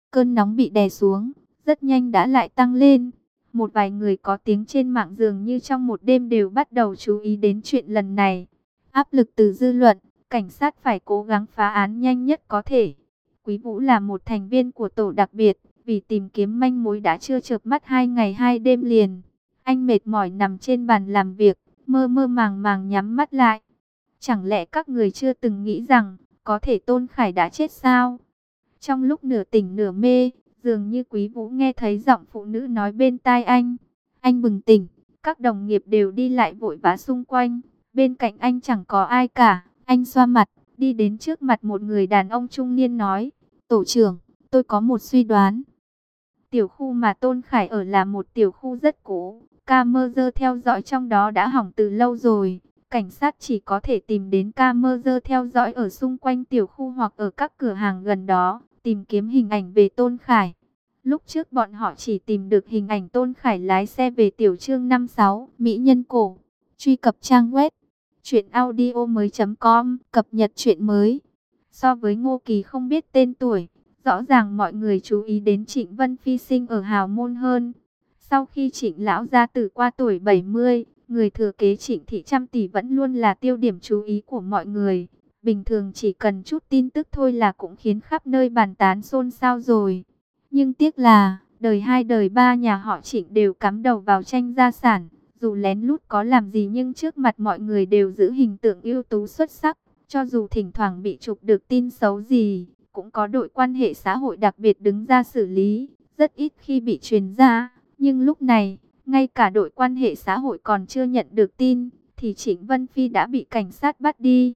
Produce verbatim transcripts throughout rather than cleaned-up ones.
Cơn nóng bị đè xuống, rất nhanh đã lại tăng lên. Một vài người có tiếng trên mạng dường như trong một đêm đều bắt đầu chú ý đến chuyện lần này. Áp lực từ dư luận, cảnh sát phải cố gắng phá án nhanh nhất có thể. Quý Vũ là một thành viên của tổ đặc biệt, vì tìm kiếm manh mối đã chưa chợp mắt hai ngày hai đêm liền. Anh mệt mỏi nằm trên bàn làm việc, mơ mơ màng màng nhắm mắt lại. Chẳng lẽ các người chưa từng nghĩ rằng, có thể Tôn Khải đã chết sao? Trong lúc nửa tỉnh nửa mê, dường như Quý Vũ nghe thấy giọng phụ nữ nói bên tai anh. Anh bừng tỉnh, các đồng nghiệp đều đi lại vội vã xung quanh. Bên cạnh anh chẳng có ai cả. Anh xoa mặt, đi đến trước mặt một người đàn ông trung niên nói. Tổ trưởng, tôi có một suy đoán. Tiểu khu mà Tôn Khải ở là một tiểu khu rất cũ. Camera theo dõi trong đó đã hỏng từ lâu rồi. Cảnh sát chỉ có thể tìm đến camera theo dõi ở xung quanh tiểu khu hoặc ở các cửa hàng gần đó, tìm kiếm hình ảnh về Tôn Khải. Lúc trước bọn họ chỉ tìm được hình ảnh Tôn Khải lái xe về tiểu trương năm sáu, Mỹ Nhân Cổ. Truy cập trang web truyệnaudio mới chấm com, cập nhật truyện mới. So với Ngô Kỳ không biết tên tuổi, rõ ràng mọi người chú ý đến Trịnh Vân Phi sinh ở Hào Môn hơn. Sau khi Trịnh lão gia tử qua tuổi bảy mươi, người thừa kế Trịnh thị trăm tỷ vẫn luôn là tiêu điểm chú ý của mọi người. Bình thường chỉ cần chút tin tức thôi là cũng khiến khắp nơi bàn tán xôn xao rồi. Nhưng tiếc là, đời hai đời ba nhà họ Trịnh đều cắm đầu vào tranh gia sản. Dù lén lút có làm gì nhưng trước mặt mọi người đều giữ hình tượng ưu tú xuất sắc. Cho dù thỉnh thoảng bị chụp được tin xấu gì, cũng có đội quan hệ xã hội đặc biệt đứng ra xử lý, rất ít khi bị truyền ra. Nhưng lúc này, ngay cả đội quan hệ xã hội còn chưa nhận được tin, thì Trịnh Vân Phi đã bị cảnh sát bắt đi.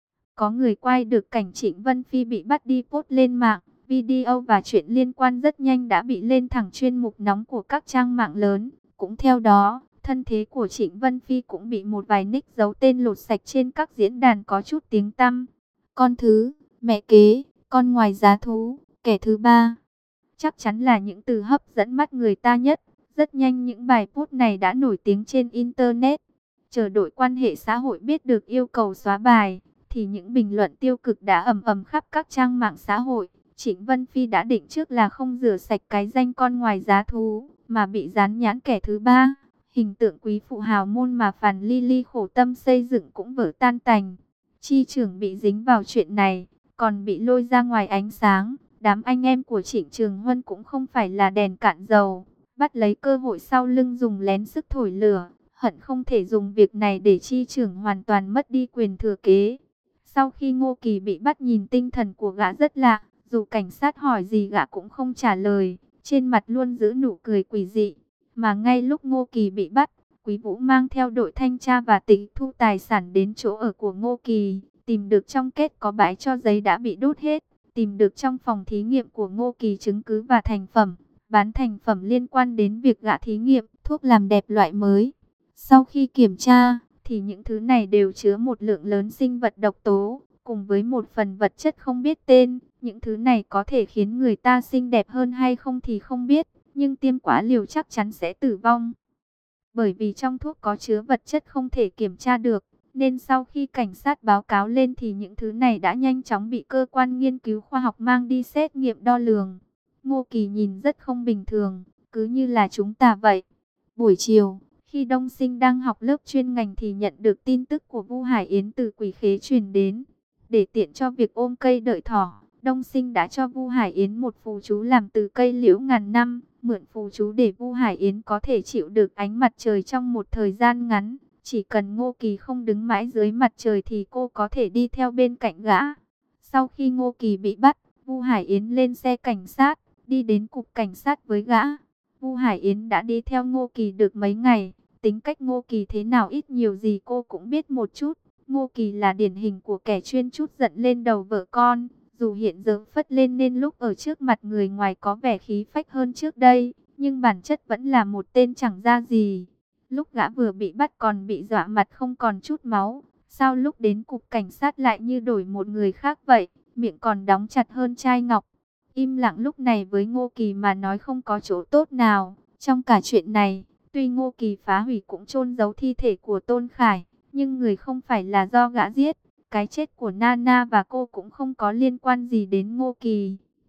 Có người quay được cảnh Trịnh Vân Phi bị bắt đi post lên mạng, video và chuyện liên quan rất nhanh đã bị lên thẳng chuyên mục nóng của các trang mạng lớn. Cũng theo đó, thân thế của Trịnh Vân Phi cũng bị một vài nick giấu tên lột sạch trên các diễn đàn có chút tiếng tăm. Con thứ, mẹ kế, con ngoài giá thú, kẻ thứ ba. Chắc chắn là những từ hấp dẫn mắt người ta nhất. Rất nhanh những bài post này đã nổi tiếng trên Internet. Chờ đội quan hệ xã hội biết được yêu cầu xóa bài, thì những bình luận tiêu cực đã ầm ầm khắp các trang mạng xã hội. Trịnh Vân Phi đã định trước là không rửa sạch cái danh con ngoài giá thú, mà bị dán nhãn kẻ thứ ba. Hình tượng quý phụ hào môn mà Phàn Ly Ly khổ tâm xây dựng cũng vỡ tan tành. Chi trưởng bị dính vào chuyện này, còn bị lôi ra ngoài ánh sáng. Đám anh em của Trịnh Trường Huân cũng không phải là đèn cạn dầu, bắt lấy cơ hội sau lưng dùng lén sức thổi lửa, hận không thể dùng việc này để Chi trưởng hoàn toàn mất đi quyền thừa kế. Sau khi Ngô Kỳ bị bắt, nhìn tinh thần của gã rất lạ, dù cảnh sát hỏi gì gã cũng không trả lời, trên mặt luôn giữ nụ cười quỷ dị. Mà ngay lúc Ngô Kỳ bị bắt, Quý Vũ mang theo đội thanh tra và tịch thu tài sản đến chỗ ở của Ngô Kỳ, tìm được trong két có bãi cho giấy đã bị đốt hết, tìm được trong phòng thí nghiệm của Ngô Kỳ chứng cứ và thành phẩm, bán thành phẩm liên quan đến việc gã thí nghiệm thuốc làm đẹp loại mới. Sau khi kiểm tra, thì những thứ này đều chứa một lượng lớn sinh vật độc tố, cùng với một phần vật chất không biết tên. Những thứ này có thể khiến người ta xinh đẹp hơn hay không thì không biết, nhưng tiêm quá liều chắc chắn sẽ tử vong. Bởi vì trong thuốc có chứa vật chất không thể kiểm tra được, nên sau khi cảnh sát báo cáo lên thì những thứ này đã nhanh chóng bị cơ quan nghiên cứu khoa học mang đi xét nghiệm đo lường. Ngô Kỳ nhìn rất không bình thường, cứ như là chúng ta vậy. Buổi chiều, khi Đông Sinh đang học lớp chuyên ngành thì nhận được tin tức của Vu Hải Yến từ Quỷ Khế truyền đến. Để tiện cho việc ôm cây đợi thỏ, Đông Sinh đã cho Vu Hải Yến một phù chú làm từ cây liễu ngàn năm, mượn phù chú để Vu Hải Yến có thể chịu được ánh mặt trời trong một thời gian ngắn. Chỉ cần Ngô Kỳ không đứng mãi dưới mặt trời thì cô có thể đi theo bên cạnh gã. Sau khi Ngô Kỳ bị bắt, Vu Hải Yến lên xe cảnh sát, đi đến cục cảnh sát với gã. Vu Hải Yến đã đi theo Ngô Kỳ được mấy ngày, tính cách Ngô Kỳ thế nào ít nhiều gì cô cũng biết một chút. Ngô Kỳ là điển hình của kẻ chuyên trút giận lên đầu vợ con, dù hiện giờ phất lên nên lúc ở trước mặt người ngoài có vẻ khí phách hơn trước đây, nhưng bản chất vẫn là một tên chẳng ra gì. Lúc gã vừa bị bắt còn bị dọa mặt không còn chút máu, sao lúc đến cục cảnh sát lại như đổi một người khác vậy, miệng còn đóng chặt hơn chai ngọc. Im lặng lúc này với Ngô Kỳ mà nói không có chỗ tốt nào. Trong cả chuyện này, tuy Ngô Kỳ phá hủy cũng chôn giấu thi thể của Tôn Khải, nhưng người không phải là do gã giết. Cái chết của Nana và cô cũng không có liên quan gì đến Ngô Kỳ.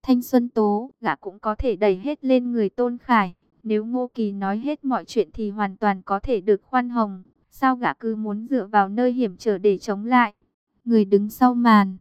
Thanh Xuân Tố, gã cũng có thể đẩy hết lên người Tôn Khải. Nếu Ngô Kỳ nói hết mọi chuyện thì hoàn toàn có thể được khoan hồng. Sao gã cứ muốn dựa vào nơi hiểm trở để chống lại? Người đứng sau màn,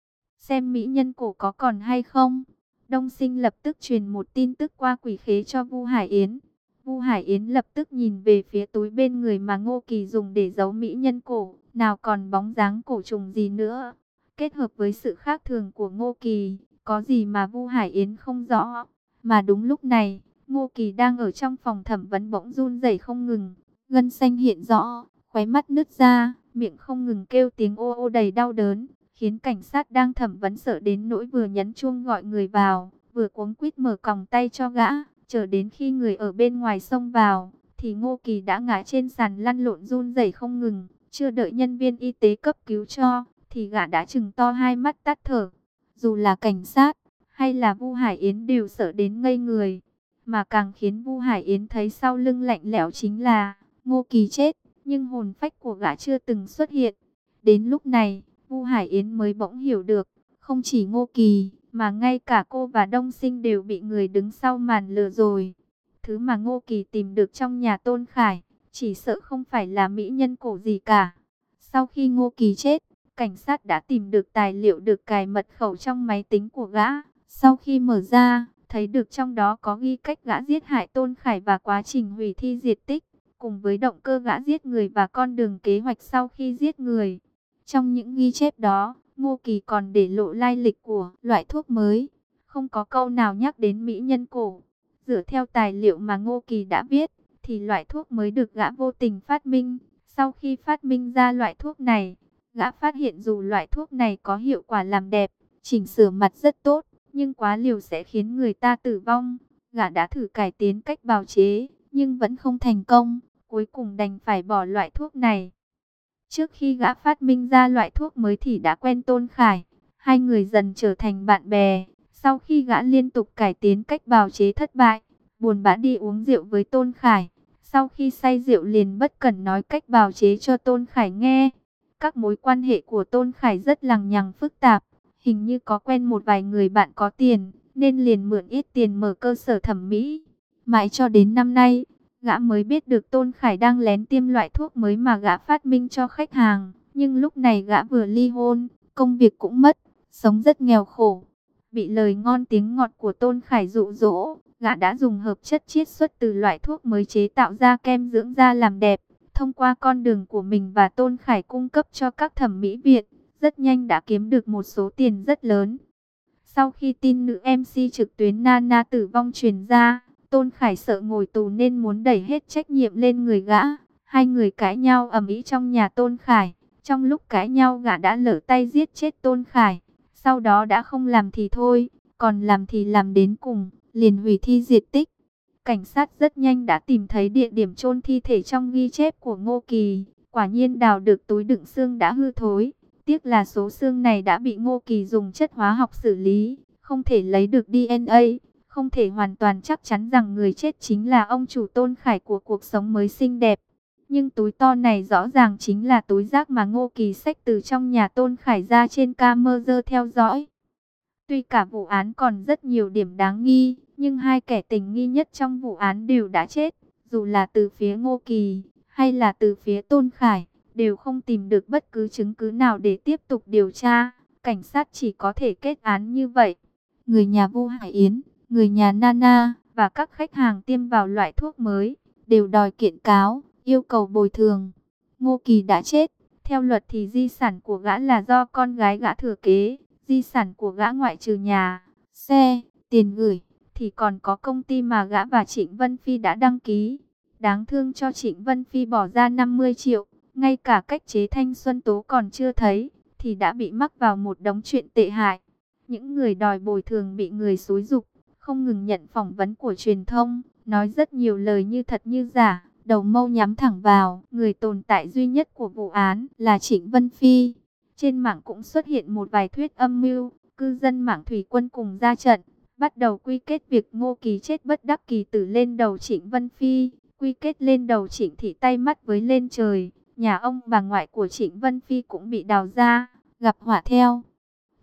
xem mỹ nhân cổ có còn hay không. Đông Sinh lập tức truyền một tin tức qua quỷ khế cho Vu Hải Yến. Vu Hải Yến lập tức nhìn về phía túi bên người mà Ngô Kỳ dùng để giấu mỹ nhân cổ. Nào còn bóng dáng cổ trùng gì nữa. Kết hợp với sự khác thường của Ngô Kỳ, có gì mà Vu Hải Yến không rõ. Mà đúng lúc này, Ngô Kỳ đang ở trong phòng thẩm vấn bỗng run rẩy không ngừng. Gân xanh hiện rõ, khóe mắt nứt ra, miệng không ngừng kêu tiếng ô ô đầy đau đớn, khiến cảnh sát đang thẩm vấn sợ đến nỗi vừa nhấn chuông gọi người vào, vừa cuống quýt mở còng tay cho gã. Chờ đến khi người ở bên ngoài xông vào, thì Ngô Kỳ đã ngã trên sàn lăn lộn run rẩy không ngừng. Chưa đợi nhân viên y tế cấp cứu cho, thì gã đã trừng to hai mắt tắt thở. Dù là cảnh sát hay là Vu Hải Yến đều sợ đến ngây người. Mà càng khiến Vu Hải Yến thấy sau lưng lạnh lẽo chính là Ngô Kỳ chết, nhưng hồn phách của gã chưa từng xuất hiện. Đến lúc này, Vu Hải Yến mới bỗng hiểu được, không chỉ Ngô Kỳ, mà ngay cả cô và Đông Sinh đều bị người đứng sau màn lừa rồi. Thứ mà Ngô Kỳ tìm được trong nhà Tôn Khải, chỉ sợ không phải là mỹ nhân cổ gì cả. Sau khi Ngô Kỳ chết, cảnh sát đã tìm được tài liệu được cài mật khẩu trong máy tính của gã. Sau khi mở ra, thấy được trong đó có ghi cách gã giết hại Tôn Khải và quá trình hủy thi diệt tích, cùng với động cơ gã giết người và con đường kế hoạch sau khi giết người. Trong những ghi chép đó, Ngô Kỳ còn để lộ lai lịch của loại thuốc mới, không có câu nào nhắc đến mỹ nhân cổ. Dựa theo tài liệu mà Ngô Kỳ đã viết, thì loại thuốc mới được gã vô tình phát minh. Sau khi phát minh ra loại thuốc này, gã phát hiện dù loại thuốc này có hiệu quả làm đẹp, chỉnh sửa mặt rất tốt, nhưng quá liều sẽ khiến người ta tử vong. Gã đã thử cải tiến cách bào chế, nhưng vẫn không thành công, cuối cùng đành phải bỏ loại thuốc này. Trước khi gã phát minh ra loại thuốc mới thì đã quen Tôn Khải, hai người dần trở thành bạn bè. Sau khi gã liên tục cải tiến cách bào chế thất bại, buồn bã đi uống rượu với Tôn Khải. Sau khi say rượu liền bất cẩn nói cách bào chế cho Tôn Khải nghe. Các mối quan hệ của Tôn Khải rất lằng nhằng phức tạp, hình như có quen một vài người bạn có tiền, nên liền mượn ít tiền mở cơ sở thẩm mỹ. Mãi cho đến năm nay, gã mới biết được Tôn Khải đang lén tiêm loại thuốc mới mà gã phát minh cho khách hàng. Nhưng lúc này gã vừa ly hôn, công việc cũng mất, sống rất nghèo khổ. Bị lời ngon tiếng ngọt của Tôn Khải dụ dỗ, gã đã dùng hợp chất chiết xuất từ loại thuốc mới chế tạo ra kem dưỡng da làm đẹp. Thông qua con đường của mình và Tôn Khải cung cấp cho các thẩm mỹ viện, rất nhanh đã kiếm được một số tiền rất lớn. Sau khi tin nữ em xê trực tuyến Nana tử vong truyền ra, Tôn Khải sợ ngồi tù nên muốn đẩy hết trách nhiệm lên người gã. Hai người cãi nhau ầm ĩ trong nhà Tôn Khải. Trong lúc cãi nhau gã đã lỡ tay giết chết Tôn Khải. Sau đó đã không làm thì thôi, còn làm thì làm đến cùng, liền hủy thi diệt tích. Cảnh sát rất nhanh đã tìm thấy địa điểm chôn thi thể trong ghi chép của Ngô Kỳ. Quả nhiên đào được túi đựng xương đã hư thối. Tiếc là số xương này đã bị Ngô Kỳ dùng chất hóa học xử lý, không thể lấy được đê en a, không thể hoàn toàn chắc chắn rằng người chết chính là ông chủ Tôn Khải của cuộc sống mới xinh đẹp. Nhưng túi to này rõ ràng chính là túi rác mà Ngô Kỳ xách từ trong nhà Tôn Khải ra trên camera theo dõi. Tuy cả vụ án còn rất nhiều điểm đáng nghi, nhưng hai kẻ tình nghi nhất trong vụ án đều đã chết. Dù là từ phía Ngô Kỳ hay là từ phía Tôn Khải, đều không tìm được bất cứ chứng cứ nào để tiếp tục điều tra. Cảnh sát chỉ có thể kết án như vậy. Người nhà Vu Hải Yến, người nhà Nana và các khách hàng tiêm vào loại thuốc mới đều đòi kiện cáo, yêu cầu bồi thường. Ngô Kỳ đã chết, theo luật thì di sản của gã là do con gái gã thừa kế. Di sản của gã ngoại trừ nhà, xe, tiền gửi, thì còn có công ty mà gã và Trịnh Vân Phi đã đăng ký. Đáng thương cho Trịnh Vân Phi bỏ ra năm mươi triệu, ngay cả cách chế Thanh Xuân Tố còn chưa thấy, thì đã bị mắc vào một đống chuyện tệ hại. Những người đòi bồi thường bị người xúi giục, không ngừng nhận phỏng vấn của truyền thông, nói rất nhiều lời như thật như giả, đầu mâu nhắm thẳng vào người tồn tại duy nhất của vụ án là Trịnh Vân Phi. Trên mạng cũng xuất hiện một vài thuyết âm mưu, cư dân mạng thủy quân cùng ra trận, bắt đầu quy kết việc Ngô Kỳ chết bất đắc kỳ tử lên đầu Trịnh Vân Phi, quy kết lên đầu Trịnh Thị tay mắt với lên trời. Nhà ông bà ngoại của Trịnh Vân Phi cũng bị đào ra, gặp họa theo.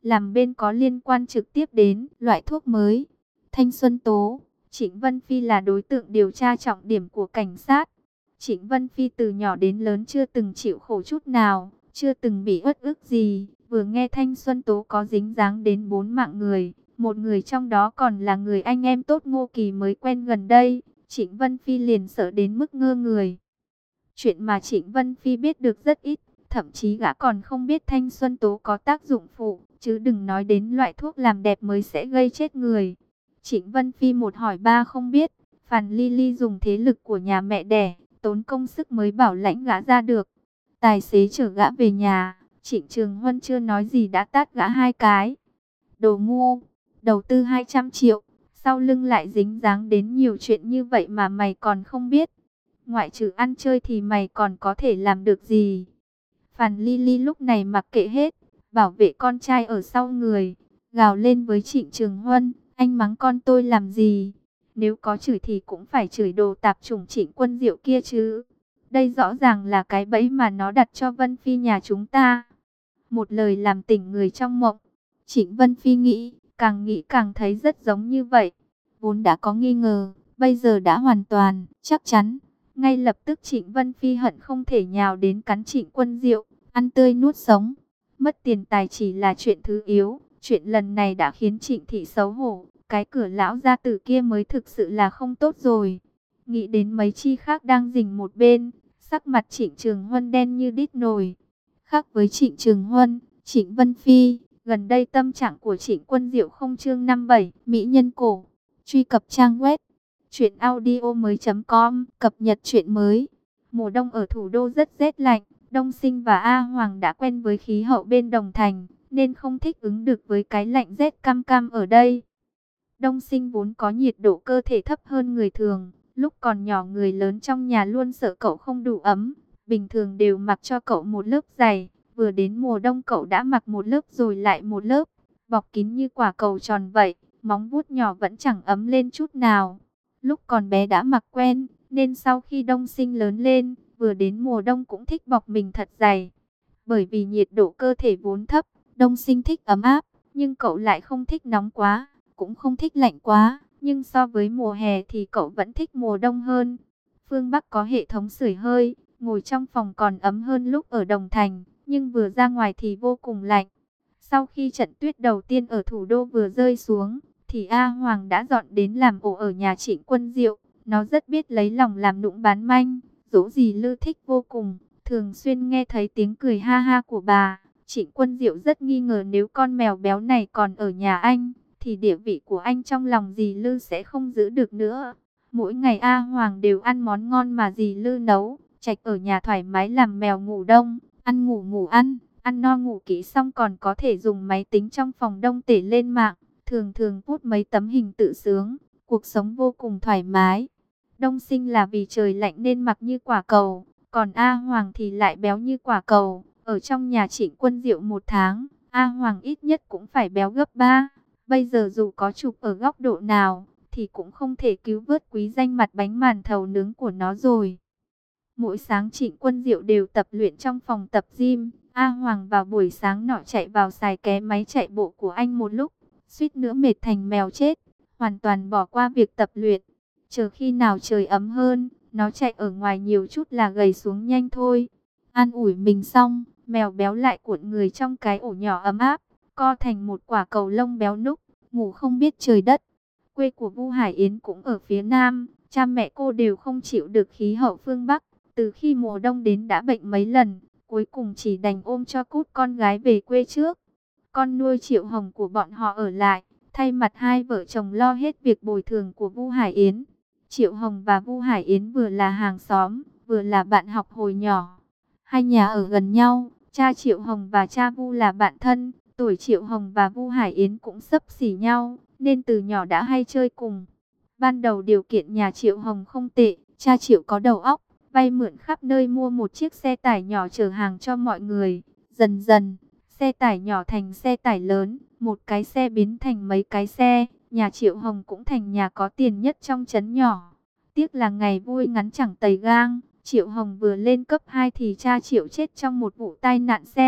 làm bên có liên quan trực tiếp đến loại thuốc mới. Thanh Xuân Tố, Trịnh Vân Phi là đối tượng điều tra trọng điểm của cảnh sát. Trịnh Vân Phi từ nhỏ đến lớn chưa từng chịu khổ chút nào, chưa từng bị uất ức gì. Vừa nghe Thanh Xuân Tố có dính dáng đến bốn mạng người, một người trong đó còn là người anh em tốt Ngô Kỳ mới quen gần đây, Trịnh Vân Phi liền sợ đến mức ngơ người. Chuyện mà Trịnh Vân Phi biết được rất ít, thậm chí gã còn không biết Thanh Xuân Tố có tác dụng phụ, chứ đừng nói đến loại thuốc làm đẹp mới sẽ gây chết người. Trịnh Vân Phi một hỏi ba không biết, Phàn Ly Ly dùng thế lực của nhà mẹ đẻ, tốn công sức mới bảo lãnh gã ra được. Tài xế chở gã về nhà, Trịnh Trường Huân chưa nói gì đã tát gã hai cái. Đồ ngu, đầu tư hai trăm triệu, sau lưng lại dính dáng đến nhiều chuyện như vậy mà mày còn không biết. Ngoại trừ ăn chơi thì mày còn có thể làm được gì? Phàn Ly Ly lúc này mặc kệ hết, bảo vệ con trai ở sau người, gào lên với Trịnh Trường Huân, anh mắng con tôi làm gì? Nếu có chửi thì cũng phải chửi đồ tạp chủng Trịnh Quân Diệu kia chứ. Đây rõ ràng là cái bẫy mà nó đặt cho Vân Phi nhà chúng ta. Một lời làm tỉnh người trong mộng. Trịnh Vân Phi nghĩ, càng nghĩ càng thấy rất giống như vậy. Vốn đã có nghi ngờ, bây giờ đã hoàn toàn, chắc chắn. Ngay lập tức Trịnh Vân Phi hận không thể nhào đến cắn Trịnh Quân Diệu, ăn tươi nuốt sống. Mất tiền tài chỉ là chuyện thứ yếu, chuyện lần này đã khiến Trịnh Thị xấu hổ. Cái cửa lão gia tử kia mới thực sự là không tốt rồi. Nghĩ đến mấy chi khác đang rình một bên, sắc mặt Trịnh Trường Huân đen như đít nồi. Khác với Trịnh Trường Huân, Trịnh Vân Phi, gần đây tâm trạng của Trịnh Quân Diệu không chương năm bảy, mỹ nhân cổ. Truy cập trang web truyệnaudiomoi chấm com, cập nhật truyện mới. Mùa đông ở thủ đô rất rét lạnh, Đông Sinh và A Hoàng đã quen với khí hậu bên Đồng Thành, nên không thích ứng được với cái lạnh rét cam cam ở đây. Đông Sinh vốn có nhiệt độ cơ thể thấp hơn người thường, lúc còn nhỏ người lớn trong nhà luôn sợ cậu không đủ ấm, bình thường đều mặc cho cậu một lớp dày, vừa đến mùa đông cậu đã mặc một lớp rồi lại một lớp, bọc kín như quả cầu tròn vậy, móng vuốt nhỏ vẫn chẳng ấm lên chút nào. Lúc còn bé đã mặc quen, nên sau khi Đông Sinh lớn lên, vừa đến mùa đông cũng thích bọc mình thật dày. Bởi vì nhiệt độ cơ thể vốn thấp, Đông Sinh thích ấm áp, nhưng cậu lại không thích nóng quá, cũng không thích lạnh quá, nhưng so với mùa hè thì cậu vẫn thích mùa đông hơn. Phương Bắc có hệ thống sưởi hơi, ngồi trong phòng còn ấm hơn lúc ở Đồng Thành, nhưng vừa ra ngoài thì vô cùng lạnh. Sau khi trận tuyết đầu tiên ở thủ đô vừa rơi xuống, thì A Hoàng đã dọn đến làm ổ ở nhà Trịnh Quân Diệu. Nó rất biết lấy lòng làm nũng bán manh, dỗ dì Lư thích vô cùng, thường xuyên nghe thấy tiếng cười ha ha của bà. Trịnh Quân Diệu rất nghi ngờ nếu con mèo béo này còn ở nhà anh, thì địa vị của anh trong lòng dì Lư sẽ không giữ được nữa. Mỗi ngày A Hoàng đều ăn món ngon mà dì Lư nấu, trạch ở nhà thoải mái làm mèo ngủ đông, ăn ngủ ngủ ăn, ăn no ngủ kỹ xong còn có thể dùng máy tính trong phòng đông tể lên mạng, thường thường post mấy tấm hình tự sướng, cuộc sống vô cùng thoải mái. Đông Sinh là vì trời lạnh nên mặc như quả cầu, còn A Hoàng thì lại béo như quả cầu. Ở trong nhà Trịnh Quân Diệu một tháng, A Hoàng ít nhất cũng phải béo gấp ba. Bây giờ dù có chụp ở góc độ nào, thì cũng không thể cứu vớt quý danh mặt bánh màn thầu nướng của nó rồi. Mỗi sáng Trịnh Quân Diệu đều tập luyện trong phòng tập gym. A Hoàng vào buổi sáng nọ chạy vào xài ké máy chạy bộ của anh một lúc, suýt nữa mệt thành mèo chết, hoàn toàn bỏ qua việc tập luyện. Chờ khi nào trời ấm hơn, nó chạy ở ngoài nhiều chút là gầy xuống nhanh thôi. An ủi mình xong, mèo béo lại cuộn người trong cái ổ nhỏ ấm áp, co thành một quả cầu lông béo núc, ngủ không biết trời đất. Quê của Vu Hải Yến cũng ở phía Nam, cha mẹ cô đều không chịu được khí hậu phương Bắc. Từ khi mùa đông đến đã bệnh mấy lần, cuối cùng chỉ đành ôm cho cút con gái về quê trước. Con nuôi Triệu Hồng của bọn họ ở lại, thay mặt hai vợ chồng lo hết việc bồi thường của Vu Hải Yến. Triệu Hồng và Vu Hải Yến vừa là hàng xóm, vừa là bạn học hồi nhỏ. Hai nhà ở gần nhau, cha Triệu Hồng và cha Vu là bạn thân, tuổi Triệu Hồng và Vu Hải Yến cũng xấp xỉ nhau, nên từ nhỏ đã hay chơi cùng. Ban đầu điều kiện nhà Triệu Hồng không tệ, cha Triệu có đầu óc, vay mượn khắp nơi mua một chiếc xe tải nhỏ chở hàng cho mọi người. Dần dần, xe tải nhỏ thành xe tải lớn, một cái xe biến thành mấy cái xe. Nhà Triệu Hồng cũng thành nhà có tiền nhất trong trấn nhỏ. Tiếc là ngày vui ngắn chẳng tày gang. Triệu Hồng vừa lên cấp hai thì cha Triệu chết trong một vụ tai nạn xe.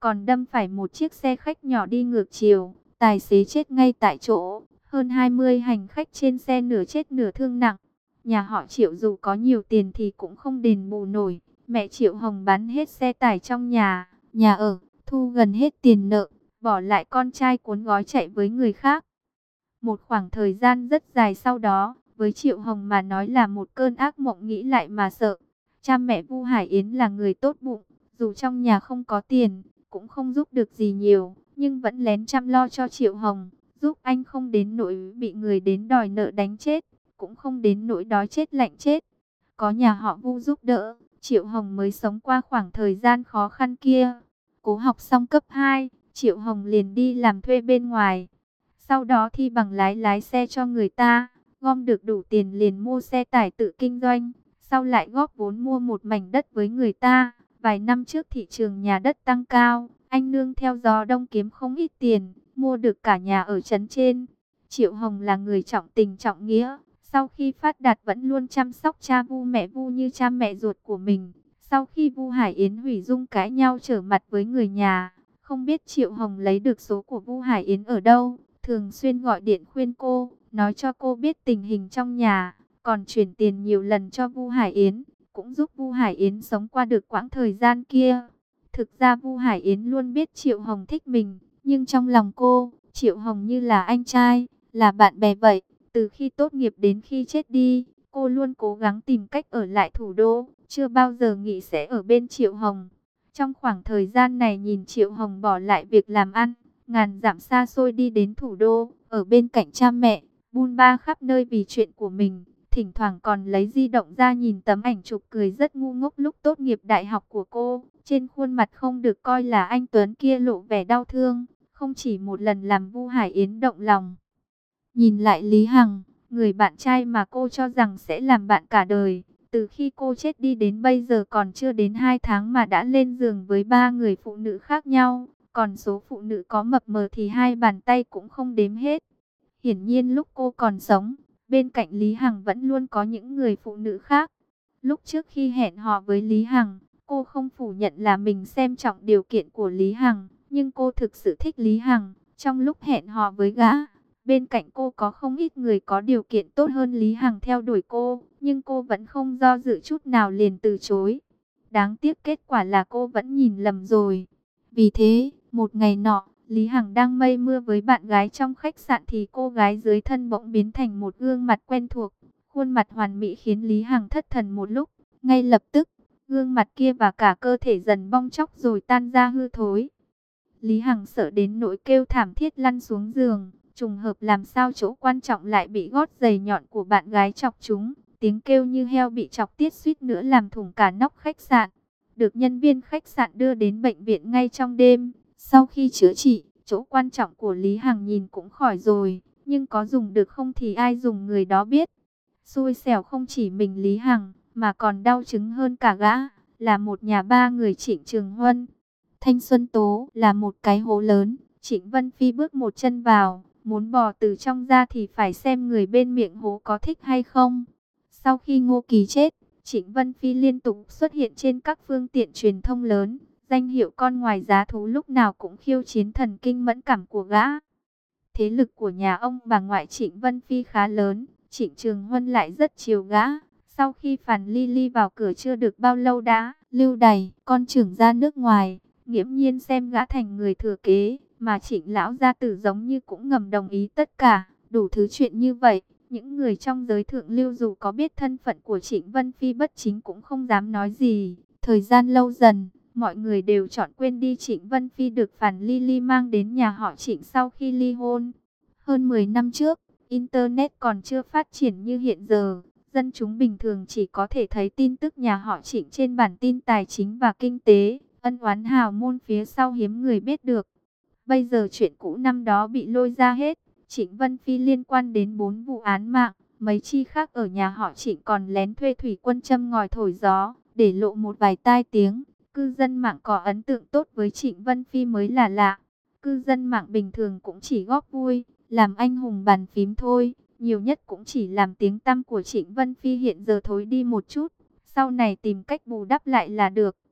còn đâm phải một chiếc xe khách nhỏ đi ngược chiều, tài xế chết ngay tại chỗ, hơn hai mươi hành khách trên xe nửa chết nửa thương nặng. Nhà họ Triệu dù có nhiều tiền thì cũng không đền bù nổi. Mẹ Triệu Hồng bán hết xe tải trong nhà, nhà ở, thu gần hết tiền nợ, bỏ lại con trai cuốn gói chạy với người khác. Một khoảng thời gian rất dài sau đó, với Triệu Hồng mà nói là một cơn ác mộng, nghĩ lại mà sợ. Cha mẹ Vu Hải Yến là người tốt bụng, dù trong nhà không có tiền, cũng không giúp được gì nhiều, nhưng vẫn lén chăm lo cho Triệu Hồng, giúp anh không đến nỗi bị người đến đòi nợ đánh chết, cũng không đến nỗi đói chết lạnh chết. Có nhà họ Vu giúp đỡ, Triệu Hồng mới sống qua khoảng thời gian khó khăn kia. Cố học xong cấp hai, Triệu Hồng liền đi làm thuê bên ngoài. Sau đó thi bằng lái lái xe cho người ta, gom được đủ tiền liền mua xe tải tự kinh doanh. Sau lại góp vốn mua một mảnh đất với người ta. Vài năm trước thị trường nhà đất tăng cao, anh nương theo gió đông kiếm không ít tiền, mua được cả nhà ở trấn trên. Triệu Hồng là người trọng tình trọng nghĩa. Sau khi phát đạt vẫn luôn chăm sóc cha Vu mẹ Vu như cha mẹ ruột của mình. Sau khi Vu Hải Yến hủy dung cãi nhau trở mặt với người nhà, không biết Triệu Hồng lấy được số của Vu Hải Yến ở đâu, thường xuyên gọi điện khuyên cô, nói cho cô biết tình hình trong nhà, còn chuyển tiền nhiều lần cho Vu Hải Yến, cũng giúp Vu Hải Yến sống qua được quãng thời gian kia. Thực ra Vu Hải Yến luôn biết Triệu Hồng thích mình, nhưng trong lòng cô, Triệu Hồng như là anh trai, là bạn bè vậy. Từ khi tốt nghiệp đến khi chết đi, cô luôn cố gắng tìm cách ở lại thủ đô, chưa bao giờ nghĩ sẽ ở bên Triệu Hồng. Trong khoảng thời gian này nhìn Triệu Hồng bỏ lại việc làm ăn, ngàn dặm xa xôi đi đến thủ đô, ở bên cạnh cha mẹ, bôn ba khắp nơi vì chuyện của mình, thỉnh thoảng còn lấy di động ra nhìn tấm ảnh chụp cười rất ngu ngốc lúc tốt nghiệp đại học của cô. Trên khuôn mặt không được coi là anh tuấn kia lộ vẻ đau thương, không chỉ một lần làm Vu Hải Yến động lòng. Nhìn lại Lý Hằng, người bạn trai mà cô cho rằng sẽ làm bạn cả đời, từ khi cô chết đi đến bây giờ còn chưa đến hai tháng mà đã lên giường với ba người phụ nữ khác nhau, còn số phụ nữ có mập mờ thì hai bàn tay cũng không đếm hết. Hiển nhiên lúc cô còn sống, bên cạnh Lý Hằng vẫn luôn có những người phụ nữ khác. Lúc trước khi hẹn hò với Lý Hằng, cô không phủ nhận là mình xem trọng điều kiện của Lý Hằng, nhưng cô thực sự thích Lý Hằng. Trong lúc hẹn hò với gã, bên cạnh cô có không ít người có điều kiện tốt hơn Lý Hằng theo đuổi cô, nhưng cô vẫn không do dự chút nào liền từ chối. Đáng tiếc kết quả là cô vẫn nhìn lầm rồi. Vì thế, một ngày nọ, Lý Hằng đang mây mưa với bạn gái trong khách sạn thì cô gái dưới thân bỗng biến thành một gương mặt quen thuộc. Khuôn mặt hoàn mỹ khiến Lý Hằng thất thần một lúc, ngay lập tức, gương mặt kia và cả cơ thể dần bong tróc rồi tan ra hư thối. Lý Hằng sợ đến nỗi kêu thảm thiết lăn xuống giường. Trùng hợp làm sao chỗ quan trọng lại bị gót giày nhọn của bạn gái chọc trúng. Tiếng kêu như heo bị chọc tiết suýt nữa làm thủng cả nóc khách sạn. Được nhân viên khách sạn đưa đến bệnh viện ngay trong đêm. Sau khi chữa trị, chỗ quan trọng của Lý Hằng nhìn cũng khỏi rồi. Nhưng có dùng được không thì ai dùng người đó biết. Xui xẻo không chỉ mình Lý Hằng, mà còn đau chứng hơn cả gã. Là một nhà ba người Trịnh Trường Huân. Thanh Xuân Tố là một cái hố lớn. Trịnh Vân Phi bước một chân vào. Muốn bò từ trong ra thì phải xem người bên miệng hố có thích hay không. Sau khi Ngô Kỳ chết, Trịnh Vân Phi liên tục xuất hiện trên các phương tiện truyền thông lớn. Danh hiệu con ngoài giá thú lúc nào cũng khiêu chiến thần kinh mẫn cảm của gã. Thế lực của nhà ông bà ngoại Trịnh Vân Phi khá lớn. Trịnh Trường Huân lại rất chiều gã. Sau khi Phàn Ly Ly vào cửa chưa được bao lâu đã lưu đày con trưởng ra nước ngoài, nghiễm nhiên xem gã thành người thừa kế. Mà Trịnh lão gia tử giống như cũng ngầm đồng ý tất cả, đủ thứ chuyện như vậy. Những người trong giới thượng lưu dù có biết thân phận của Trịnh Vân Phi bất chính cũng không dám nói gì. Thời gian lâu dần, mọi người đều chọn quên đi Trịnh Vân Phi được Phàn Ly Ly mang đến nhà họ Trịnh sau khi ly hôn. Hơn mười năm trước, Internet còn chưa phát triển như hiện giờ. Dân chúng bình thường chỉ có thể thấy tin tức nhà họ Trịnh trên bản tin tài chính và kinh tế. Ân oán hào môn phía sau hiếm người biết được. Bây giờ chuyện cũ năm đó bị lôi ra hết. Trịnh Vân Phi liên quan đến bốn vụ án mạng. Mấy chi khác ở nhà họ Trịnh còn lén thuê thủy quân châm ngòi thổi gió, để lộ một vài tai tiếng. Cư dân mạng có ấn tượng tốt với Trịnh Vân Phi mới là lạ. Cư dân mạng bình thường cũng chỉ góp vui, làm anh hùng bàn phím thôi. Nhiều nhất cũng chỉ làm tiếng tăm của Trịnh Vân Phi hiện giờ thối đi một chút. Sau này tìm cách bù đắp lại là được.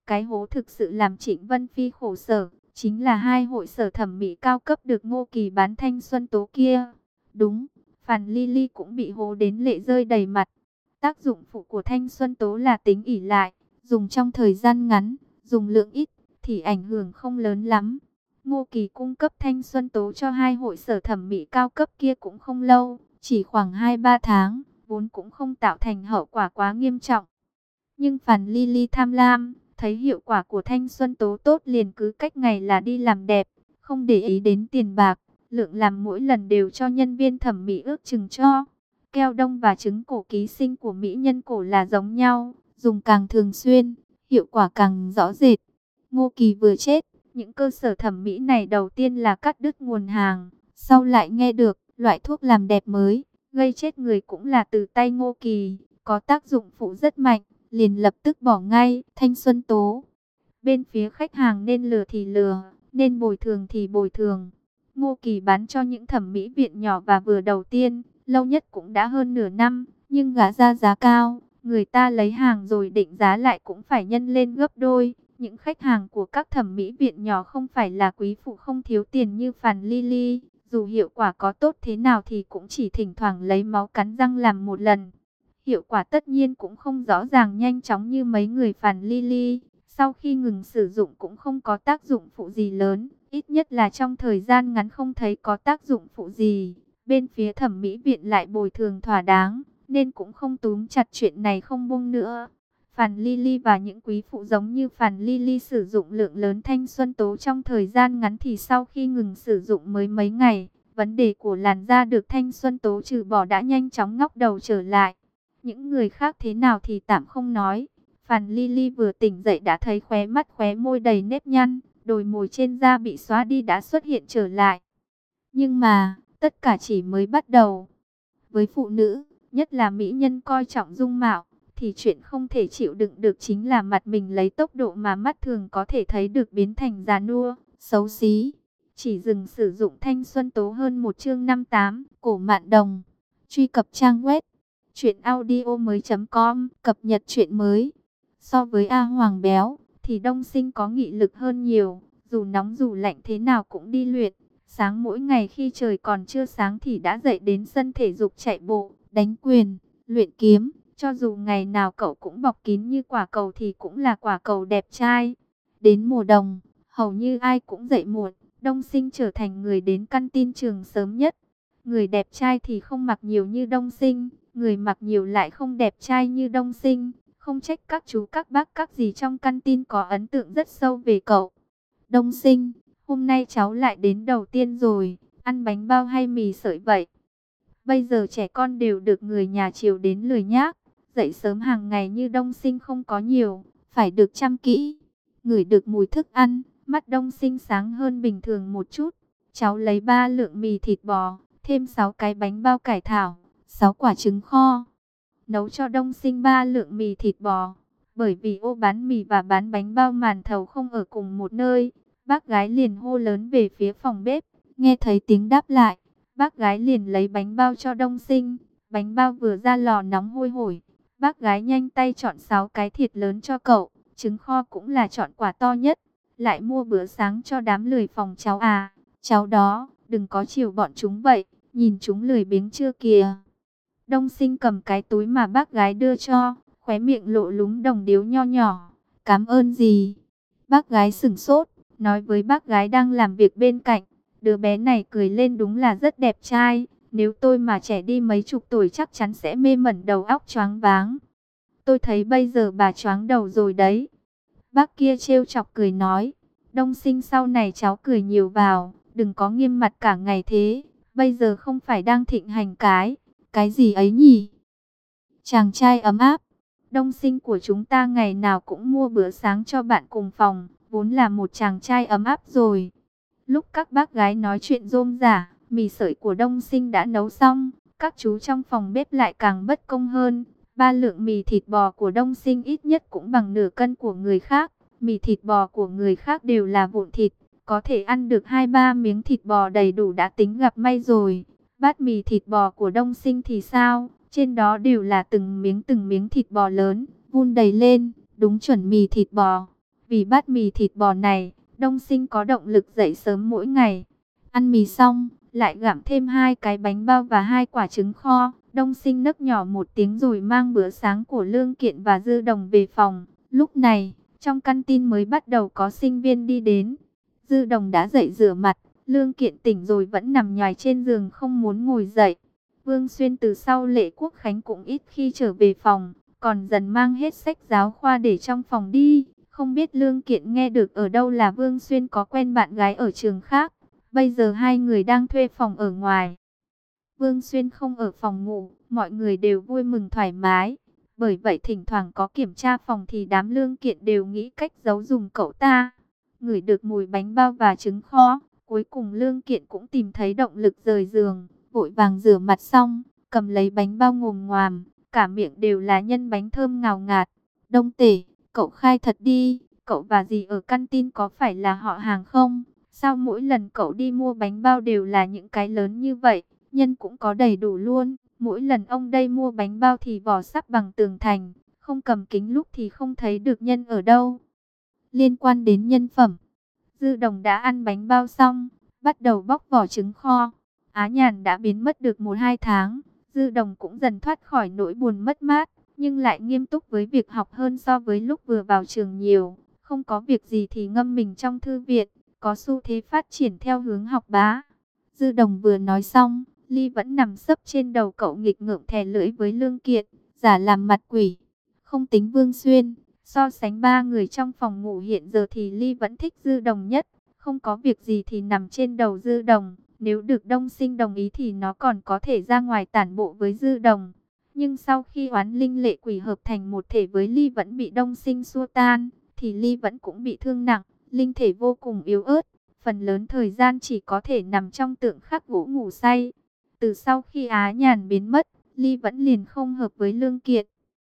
cái hố thực sự làm Trịnh Vân Phi khổ sở, chính là hai hội sở thẩm mỹ cao cấp được Ngô Kỳ bán thanh xuân tố kia. Đúng, Phàn Ly Ly cũng bị hố đến lệ rơi đầy mặt. Tác dụng phụ của thanh xuân tố là tính ỷ lại, dùng trong thời gian ngắn, dùng lượng ít thì ảnh hưởng không lớn lắm. Ngô Kỳ cung cấp thanh xuân tố cho hai hội sở thẩm mỹ cao cấp kia cũng không lâu, chỉ khoảng hai ba tháng, vốn cũng không tạo thành hậu quả quá nghiêm trọng. Nhưng Phàn Ly Ly tham lam, thấy hiệu quả của thanh xuân tố tốt liền cứ cách ngày là đi làm đẹp, không để ý đến tiền bạc, lượng làm mỗi lần đều cho nhân viên thẩm mỹ ước chừng cho. Keo đông và trứng cổ ký sinh của mỹ nhân cổ là giống nhau, dùng càng thường xuyên, hiệu quả càng rõ rệt. Ngô Kỳ vừa chết, những cơ sở thẩm mỹ này đầu tiên là cắt đứt nguồn hàng, sau lại nghe được loại thuốc làm đẹp mới, gây chết người cũng là từ tay Ngô Kỳ, có tác dụng phụ rất mạnh, liền lập tức bỏ ngay thanh xuân tố. Bên phía khách hàng nên lừa thì lừa, nên bồi thường thì bồi thường. Ngô Kỳ bán cho những thẩm mỹ viện nhỏ và vừa đầu tiên, lâu nhất cũng đã hơn nửa năm, nhưng gả ra giá cao, người ta lấy hàng rồi định giá lại cũng phải nhân lên gấp đôi. Những khách hàng của các thẩm mỹ viện nhỏ không phải là quý phụ không thiếu tiền như Phàn Ly Ly, dù hiệu quả có tốt thế nào thì cũng chỉ thỉnh thoảng lấy máu cắn răng làm một lần. Hiệu quả tất nhiên cũng không rõ ràng nhanh chóng như mấy người Phàn Ly Ly, sau khi ngừng sử dụng cũng không có tác dụng phụ gì lớn, ít nhất là trong thời gian ngắn không thấy có tác dụng phụ gì. Bên phía thẩm mỹ viện lại bồi thường thỏa đáng, nên cũng không túm chặt chuyện này không buông nữa. Phàn Ly Ly và những quý phụ giống như Phàn Ly Ly sử dụng lượng lớn thanh xuân tố trong thời gian ngắn thì sau khi ngừng sử dụng mới mấy ngày, vấn đề của làn da được thanh xuân tố trừ bỏ đã nhanh chóng ngóc đầu trở lại. Những người khác thế nào thì tạm không nói. Phàn Ly Ly vừa tỉnh dậy đã thấy khóe mắt khóe môi đầy nếp nhăn, đồi mồi trên da bị xóa đi đã xuất hiện trở lại. Nhưng mà, tất cả chỉ mới bắt đầu. Với phụ nữ, nhất là mỹ nhân coi trọng dung mạo, thì chuyện không thể chịu đựng được chính là mặt mình lấy tốc độ mà mắt thường có thể thấy được biến thành già nua, xấu xí. Chỉ dừng sử dụng thanh xuân tố hơn một chương năm tám, cổ Mạn Đồng. Truy cập trang web truyện audio mới chấm com, cập nhật truyện mới. So với A Hoàng béo, thì Đông Sinh có nghị lực hơn nhiều, dù nóng dù lạnh thế nào cũng đi luyện. Sáng mỗi ngày khi trời còn chưa sáng thì đã dậy đến sân thể dục chạy bộ, đánh quyền, luyện kiếm. Cho dù ngày nào cậu cũng bọc kín như quả cầu thì cũng là quả cầu đẹp trai. Đến mùa đông, hầu như ai cũng dậy muộn, Đông Sinh trở thành người đến căn tin trường sớm nhất. Người đẹp trai thì không mặc nhiều như Đông Sinh, người mặc nhiều lại không đẹp trai như Đông Sinh. Không trách các chú các bác các dì trong căn tin có ấn tượng rất sâu về cậu. Đông Sinh, hôm nay cháu lại đến đầu tiên rồi, ăn bánh bao hay mì sợi vậy? Bây giờ trẻ con đều được người nhà chiều đến lười nhác. Dậy sớm hàng ngày như Đông Sinh không có nhiều, phải được chăm kỹ. Ngửi được mùi thức ăn, mắt Đông Sinh sáng hơn bình thường một chút. Cháu lấy ba lượng mì thịt bò, thêm sáu cái bánh bao cải thảo, sáu quả trứng kho. Nấu cho Đông Sinh ba lượng mì thịt bò. Bởi vì ô bán mì và bán bánh bao màn thầu không ở cùng một nơi, bác gái liền hô lớn về phía phòng bếp. Nghe thấy tiếng đáp lại, bác gái liền lấy bánh bao cho Đông Sinh. Bánh bao vừa ra lò nóng hôi hổi. Bác gái nhanh tay chọn sáu cái thịt lớn cho cậu, trứng kho cũng là chọn quả to nhất. Lại mua bữa sáng cho đám lười phòng cháu à. Cháu đó, đừng có chiều bọn chúng vậy, nhìn chúng lười biếng chưa kìa. Đông Sinh cầm cái túi mà bác gái đưa cho, khóe miệng lộ lúng đồng điếu nho nhỏ. Cảm ơn gì? Bác gái sửng sốt, nói với bác gái đang làm việc bên cạnh. Đứa bé này cười lên đúng là rất đẹp trai. Nếu tôi mà trẻ đi mấy chục tuổi chắc chắn sẽ mê mẩn đầu óc choáng váng. Tôi thấy bây giờ bà choáng đầu rồi đấy. Bác kia trêu chọc cười nói. Đông Sinh sau này cháu cười nhiều vào, đừng có nghiêm mặt cả ngày thế. Bây giờ không phải đang thịnh hành cái, cái gì ấy nhỉ? Chàng trai ấm áp. Đông Sinh của chúng ta ngày nào cũng mua bữa sáng cho bạn cùng phòng, vốn là một chàng trai ấm áp rồi. Lúc các bác gái nói chuyện rôm rả, mì sợi của Đông Sinh đã nấu xong, các chú trong phòng bếp lại càng bất công hơn. Ba lượng mì thịt bò của Đông Sinh ít nhất cũng bằng nửa cân của người khác. Mì thịt bò của người khác đều là vụn thịt, có thể ăn được hai ba miếng thịt bò đầy đủ đã tính gặp may rồi. Bát mì thịt bò của Đông Sinh thì sao? Trên đó đều là từng miếng từng miếng thịt bò lớn, vun đầy lên, đúng chuẩn mì thịt bò. Vì bát mì thịt bò này, Đông Sinh có động lực dậy sớm mỗi ngày. Ăn mì xong, lại gặm thêm hai cái bánh bao và hai quả trứng kho. Đông Sinh nấc nhỏ một tiếng rồi mang bữa sáng của Lương Kiện và Dư Đồng về phòng. Lúc này, trong căn tin mới bắt đầu có sinh viên đi đến. Dư Đồng đã dậy rửa mặt, Lương Kiện tỉnh rồi vẫn nằm nhoài trên giường không muốn ngồi dậy. Vương Xuyên từ sau lễ quốc khánh cũng ít khi trở về phòng, còn dần mang hết sách giáo khoa để trong phòng đi. Không biết Lương Kiện nghe được ở đâu là Vương Xuyên có quen bạn gái ở trường khác. Bây giờ hai người đang thuê phòng ở ngoài. Vương Xuyên không ở phòng ngủ, mọi người đều vui mừng thoải mái. Bởi vậy thỉnh thoảng có kiểm tra phòng thì đám Lương Kiện đều nghĩ cách giấu giùm cậu ta. Ngửi được mùi bánh bao và trứng kho, cuối cùng Lương Kiện cũng tìm thấy động lực rời giường, vội vàng rửa mặt xong, cầm lấy bánh bao ngồm ngoàm, cả miệng đều là nhân bánh thơm ngào ngạt. Đông Tể, cậu khai thật đi, cậu và dì ở căn tin có phải là họ hàng không? Sao mỗi lần cậu đi mua bánh bao đều là những cái lớn như vậy, nhân cũng có đầy đủ luôn. Mỗi lần ông đây mua bánh bao thì vỏ sắp bằng tường thành, không cầm kính lúc thì không thấy được nhân ở đâu. Liên quan đến nhân phẩm, Dư Đồng đã ăn bánh bao xong, bắt đầu bóc vỏ trứng kho. Á Nhàn đã biến mất được một hai tháng, Dư Đồng cũng dần thoát khỏi nỗi buồn mất mát, nhưng lại nghiêm túc với việc học hơn so với lúc vừa vào trường nhiều. Không có việc gì thì ngâm mình trong thư viện, có xu thế phát triển theo hướng học bá. Dư Đồng vừa nói xong, Ly vẫn nằm sấp trên đầu cậu nghịch ngợm thè lưỡi với Lương Kiện, giả làm mặt quỷ. Không tính Vương Xuyên, so sánh ba người trong phòng ngủ hiện giờ thì Ly vẫn thích Dư Đồng nhất. Không có việc gì thì nằm trên đầu Dư Đồng. Nếu được Đông Sinh đồng ý thì nó còn có thể ra ngoài tản bộ với Dư Đồng. Nhưng sau khi oán linh lệ quỷ hợp thành một thể với Ly vẫn bị Đông Sinh xua tan, thì Ly vẫn cũng bị thương nặng, linh thể vô cùng yếu ớt. Phần lớn thời gian chỉ có thể nằm trong tượng khắc gỗ ngủ say. Từ sau khi Á Nhàn biến mất, Ly vẫn liền không hợp với Lương Kiện.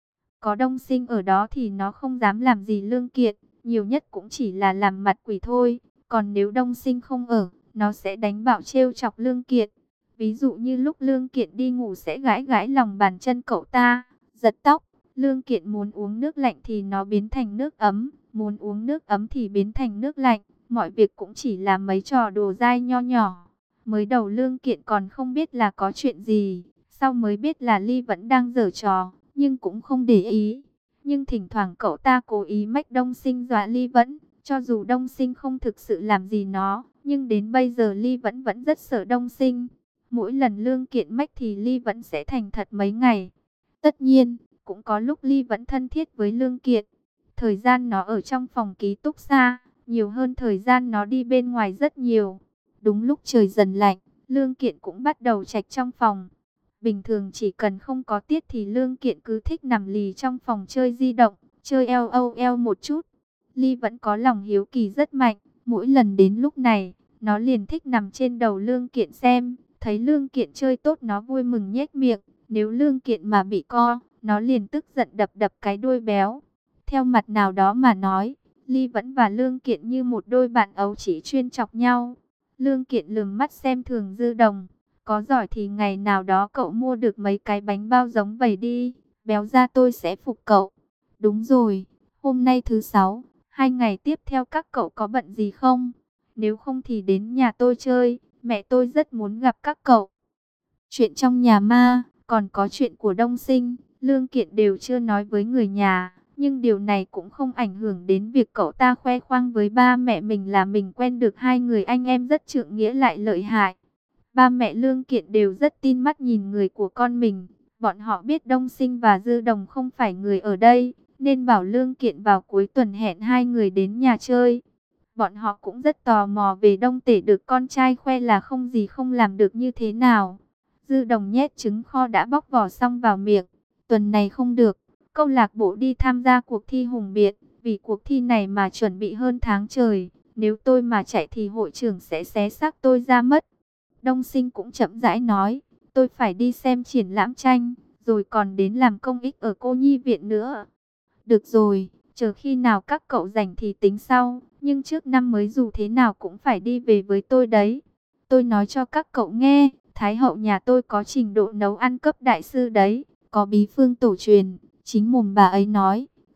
Có Đông Sinh ở đó thì nó không dám làm gì Lương Kiện, nhiều nhất cũng chỉ là làm mặt quỷ thôi. Còn nếu Đông Sinh không ở, nó sẽ đánh bạo trêu chọc Lương Kiện. Ví dụ như lúc Lương Kiện đi ngủ sẽ gãi gãi lòng bàn chân cậu ta, giật tóc. Lương Kiện muốn uống nước lạnh thì nó biến thành nước ấm, muốn uống nước ấm thì biến thành nước lạnh. Mọi việc cũng chỉ là mấy trò đùa dai nho nhỏ. Mới đầu Lương Kiện còn không biết là có chuyện gì, sau mới biết là Ly vẫn đang giở trò, nhưng cũng không để ý. Nhưng thỉnh thoảng cậu ta cố ý mách Đông Sinh dọa Ly vẫn, cho dù Đông Sinh không thực sự làm gì nó, nhưng đến bây giờ Ly vẫn vẫn rất sợ Đông Sinh. Mỗi lần Lương Kiện mách thì Ly vẫn sẽ thành thật mấy ngày. Tất nhiên, cũng có lúc Ly vẫn thân thiết với Lương Kiện. Thời gian nó ở trong phòng ký túc xá, nhiều hơn thời gian nó đi bên ngoài rất nhiều. Đúng lúc trời dần lạnh, Lương Kiện cũng bắt đầu trạch trong phòng. Bình thường chỉ cần không có tiết thì Lương Kiện cứ thích nằm lì trong phòng chơi di động, chơi eo âu eo một chút. Ly vẫn có lòng hiếu kỳ rất mạnh, mỗi lần đến lúc này, nó liền thích nằm trên đầu Lương Kiện xem. Thấy Lương Kiện chơi tốt nó vui mừng nhếch miệng, nếu Lương Kiện mà bị co, nó liền tức giận đập đập cái đuôi béo. Theo mặt nào đó mà nói, Ly vẫn và Lương Kiện như một đôi bạn ấu chỉ chuyên chọc nhau. Lương Kiện lườm mắt xem thường Dư Đồng, có giỏi thì ngày nào đó cậu mua được mấy cái bánh bao giống vậy đi, béo ra tôi sẽ phục cậu. Đúng rồi, hôm nay thứ sáu, hai ngày tiếp theo các cậu có bận gì không? Nếu không thì đến nhà tôi chơi, mẹ tôi rất muốn gặp các cậu. Chuyện trong nhà ma, còn có chuyện của Đông Sinh, Lương Kiện đều chưa nói với người nhà. Nhưng điều này cũng không ảnh hưởng đến việc cậu ta khoe khoang với ba mẹ mình là mình quen được hai người anh em rất trượng nghĩa lại lợi hại. Ba mẹ Lương Kiện đều rất tin mắt nhìn người của con mình. Bọn họ biết Đông Sinh và Dư Đồng không phải người ở đây, nên bảo Lương Kiện vào cuối tuần hẹn hai người đến nhà chơi. Bọn họ cũng rất tò mò về Đông Tể được con trai khoe là không gì không làm được như thế nào. Dư Đồng nhét trứng kho đã bóc vỏ xong vào miệng. Tuần này không được, câu lạc bộ đi tham gia cuộc thi hùng biện. Vì cuộc thi này mà chuẩn bị hơn tháng trời. Nếu tôi mà chạy thì hội trưởng sẽ xé xác tôi ra mất. Đông Sinh cũng chậm rãi nói, tôi phải đi xem triển lãm tranh, rồi còn đến làm công ích ở cô nhi viện nữa. Được rồi, chờ khi nào các cậu rảnh thì tính sau, nhưng trước năm mới dù thế nào cũng phải đi về với tôi đấy. Tôi nói cho các cậu nghe, Thái hậu nhà tôi có trình độ nấu ăn cấp đại sư đấy, có bí phương tổ truyền, chính mồm bà ấy nói.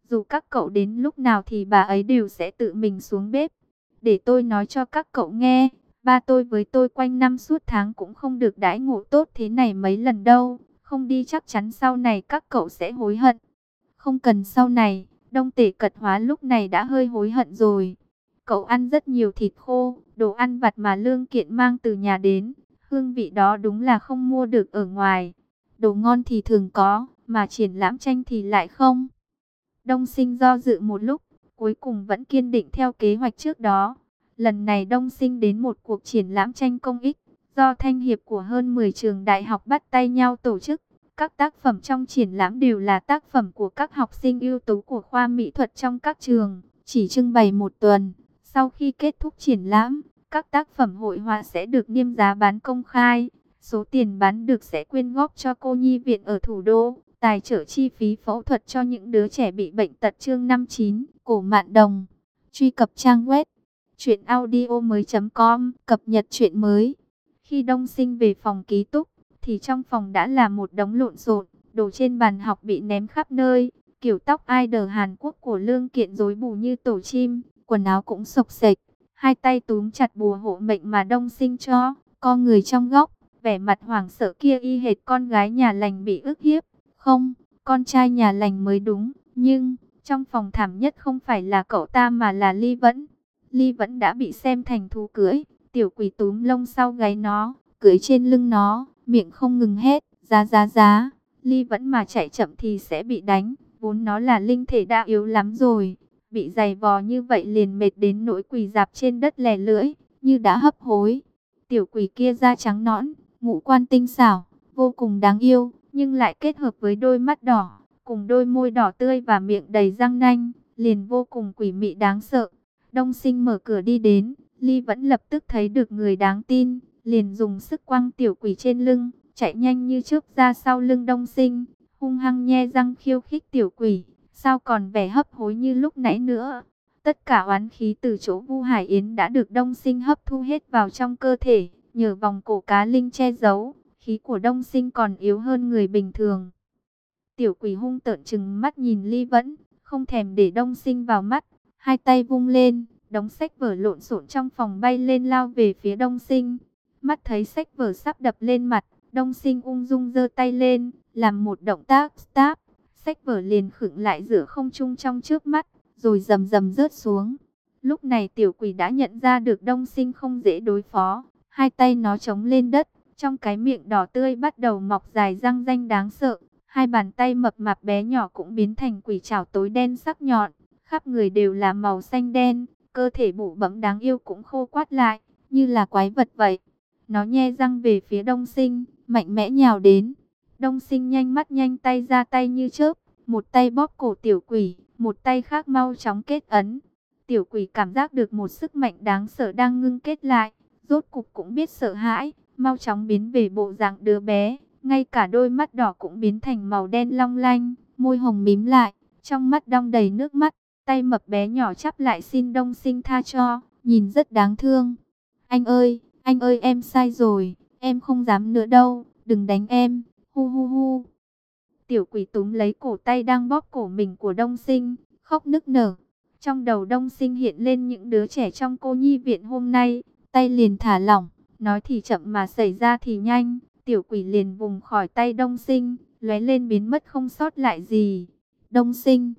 Dù các cậu đến lúc nào thì bà ấy đều sẽ tự mình xuống bếp. Để tôi nói cho các cậu nghe, ba tôi với tôi quanh năm suốt tháng cũng không được đãi ngộ tốt thế này mấy lần đâu. Không đi chắc chắn sau này các cậu sẽ hối hận. Không cần sau này, Đông Tể Cật Hóa lúc này đã hơi hối hận rồi. Cậu ăn rất nhiều thịt khô, đồ ăn vặt mà Lương Kiện mang từ nhà đến. Hương vị đó đúng là không mua được ở ngoài. Đồ ngon thì thường có, mà triển lãm tranh thì lại không. Đông Sinh do dự một lúc, cuối cùng vẫn kiên định theo kế hoạch trước đó. Lần này Đông Sinh đến một cuộc triển lãm tranh công ích, do thanh hiệp của hơn mười trường đại học bắt tay nhau tổ chức. Các tác phẩm trong triển lãm đều là tác phẩm của các học sinh ưu tú của khoa mỹ thuật trong các trường, chỉ trưng bày một tuần. Sau khi kết thúc triển lãm, các tác phẩm hội họa sẽ được niêm giá bán công khai. Số tiền bán được sẽ quyên góp cho cô nhi viện ở thủ đô, tài trợ chi phí phẫu thuật cho những đứa trẻ bị bệnh tật. Chương năm mươi chín, Cổ Mạn Đồng. Truy cập trang web truyện audio mới chấm com, cập nhật truyện mới. Khi Đông Sinh về phòng ký túc, thì trong phòng đã là một đống lộn xộn, đồ trên bàn học bị ném khắp nơi, kiểu tóc idol Hàn Quốc của Lương Kiện rối bù như tổ chim, quần áo cũng xộc xệch, hai tay túm chặt bùa hộ mệnh mà Đông Sinh cho, co người trong góc, vẻ mặt hoảng sợ kia y hệt con gái nhà lành bị ức hiếp. Không, con trai nhà lành mới đúng, nhưng trong phòng thảm nhất không phải là cậu ta mà là Ly Vẫn. Ly Vẫn đã bị xem thành thú cưỡi, tiểu quỷ túm lông sau gáy nó, cưỡi trên lưng nó, miệng không ngừng hét, giá giá giá. Ly Vẫn mà chạy chậm thì sẽ bị đánh, vốn nó là linh thể đã yếu lắm rồi, bị giày vò như vậy liền mệt đến nỗi quỳ dạp trên đất lè lưỡi, như đã hấp hối. Tiểu quỷ kia da trắng nõn, ngũ quan tinh xảo, vô cùng đáng yêu, nhưng lại kết hợp với đôi mắt đỏ, cùng đôi môi đỏ tươi và miệng đầy răng nanh, liền vô cùng quỷ mị đáng sợ. Đông Sinh mở cửa đi đến, Ly Vẫn lập tức thấy được người đáng tin, liền dùng sức quăng tiểu quỷ trên lưng, chạy nhanh như chớp ra sau lưng Đông Sinh, hung hăng nhe răng khiêu khích tiểu quỷ, sao còn vẻ hấp hối như lúc nãy nữa. Tất cả oán khí từ chỗ Vu Hải Yến đã được Đông Sinh hấp thu hết vào trong cơ thể, nhờ vòng cổ cá linh che giấu, khí của Đông Sinh còn yếu hơn người bình thường. Tiểu quỷ hung tợn trừng mắt nhìn Ly Vẫn, không thèm để Đông Sinh vào mắt, hai tay vung lên, đống sách vở lộn xộn trong phòng bay lên lao về phía Đông Sinh. Mắt thấy sách vở sắp đập lên mặt, Đông Sinh ung dung giơ tay lên, làm một động tác stop, sách vở liền khựng lại giữa không trung trong trước mắt, rồi rầm rầm rớt xuống. Lúc này tiểu quỷ đã nhận ra được Đông Sinh không dễ đối phó, hai tay nó chống lên đất, trong cái miệng đỏ tươi bắt đầu mọc dài răng ranh đáng sợ, hai bàn tay mập mạp bé nhỏ cũng biến thành quỷ trảo tối đen sắc nhọn, khắp người đều là màu xanh đen, cơ thể bụ bẫm đáng yêu cũng khô quắt lại, như là quái vật vậy. Nó nhe răng về phía Đông Sinh, mạnh mẽ nhào đến. Đông Sinh nhanh mắt nhanh tay ra tay như chớp, một tay bóp cổ tiểu quỷ, một tay khác mau chóng kết ấn. Tiểu quỷ cảm giác được một sức mạnh đáng sợ đang ngưng kết lại, rốt cục cũng biết sợ hãi, mau chóng biến về bộ dạng đứa bé, ngay cả đôi mắt đỏ cũng biến thành màu đen long lanh, môi hồng mím lại, trong mắt đong đầy nước mắt, tay mập bé nhỏ chắp lại xin Đông Sinh tha cho, nhìn rất đáng thương. Anh ơi, anh ơi em sai rồi, em không dám nữa đâu, đừng đánh em, hu hu hu. Tiểu quỷ túm lấy cổ tay đang bóp cổ mình của Đông Sinh, khóc nức nở. Trong đầu Đông Sinh hiện lên những đứa trẻ trong cô nhi viện hôm nay, tay liền thả lỏng, nói thì chậm mà xảy ra thì nhanh. Tiểu quỷ liền vùng khỏi tay Đông Sinh, lóe lên biến mất không sót lại gì. Đông Sinh,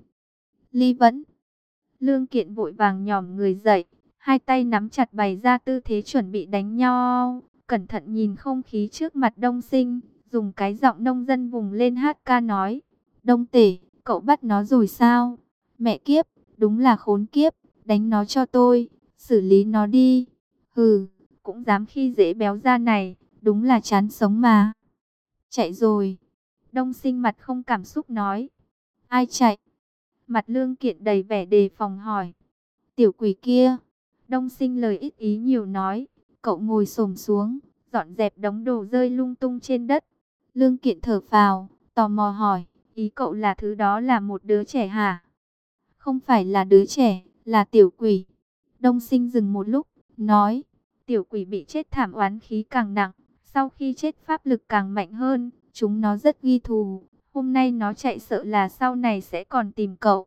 Ly Vẫn, Lương Kiện vội vàng nhòm người dậy, hai tay nắm chặt bày ra tư thế chuẩn bị đánh nhau, cẩn thận nhìn không khí trước mặt Đông Sinh, dùng cái giọng nông dân vùng lên hát ca nói: Đông Tể, cậu bắt nó rồi sao? Mẹ kiếp, đúng là khốn kiếp, đánh nó cho tôi, xử lý nó đi. Hừ, cũng dám khi dễ béo da này, đúng là chán sống mà. Chạy rồi. Đông Sinh mặt không cảm xúc nói. Ai chạy? Mặt Lương Kiện đầy vẻ đề phòng hỏi. Tiểu quỷ kia. Đông Sinh lời ít ý nhiều nói. Cậu ngồi xổm xuống, dọn dẹp đống đồ rơi lung tung trên đất. Lương Kiện thở phào, tò mò hỏi. Ý cậu là thứ đó là một đứa trẻ hả? Không phải là đứa trẻ, là tiểu quỷ. Đông Sinh dừng một lúc, nói. Tiểu quỷ bị chết thảm oán khí càng nặng. Sau khi chết pháp lực càng mạnh hơn. Chúng nó rất ghi thù. Hôm nay nó chạy sợ là sau này sẽ còn tìm cậu.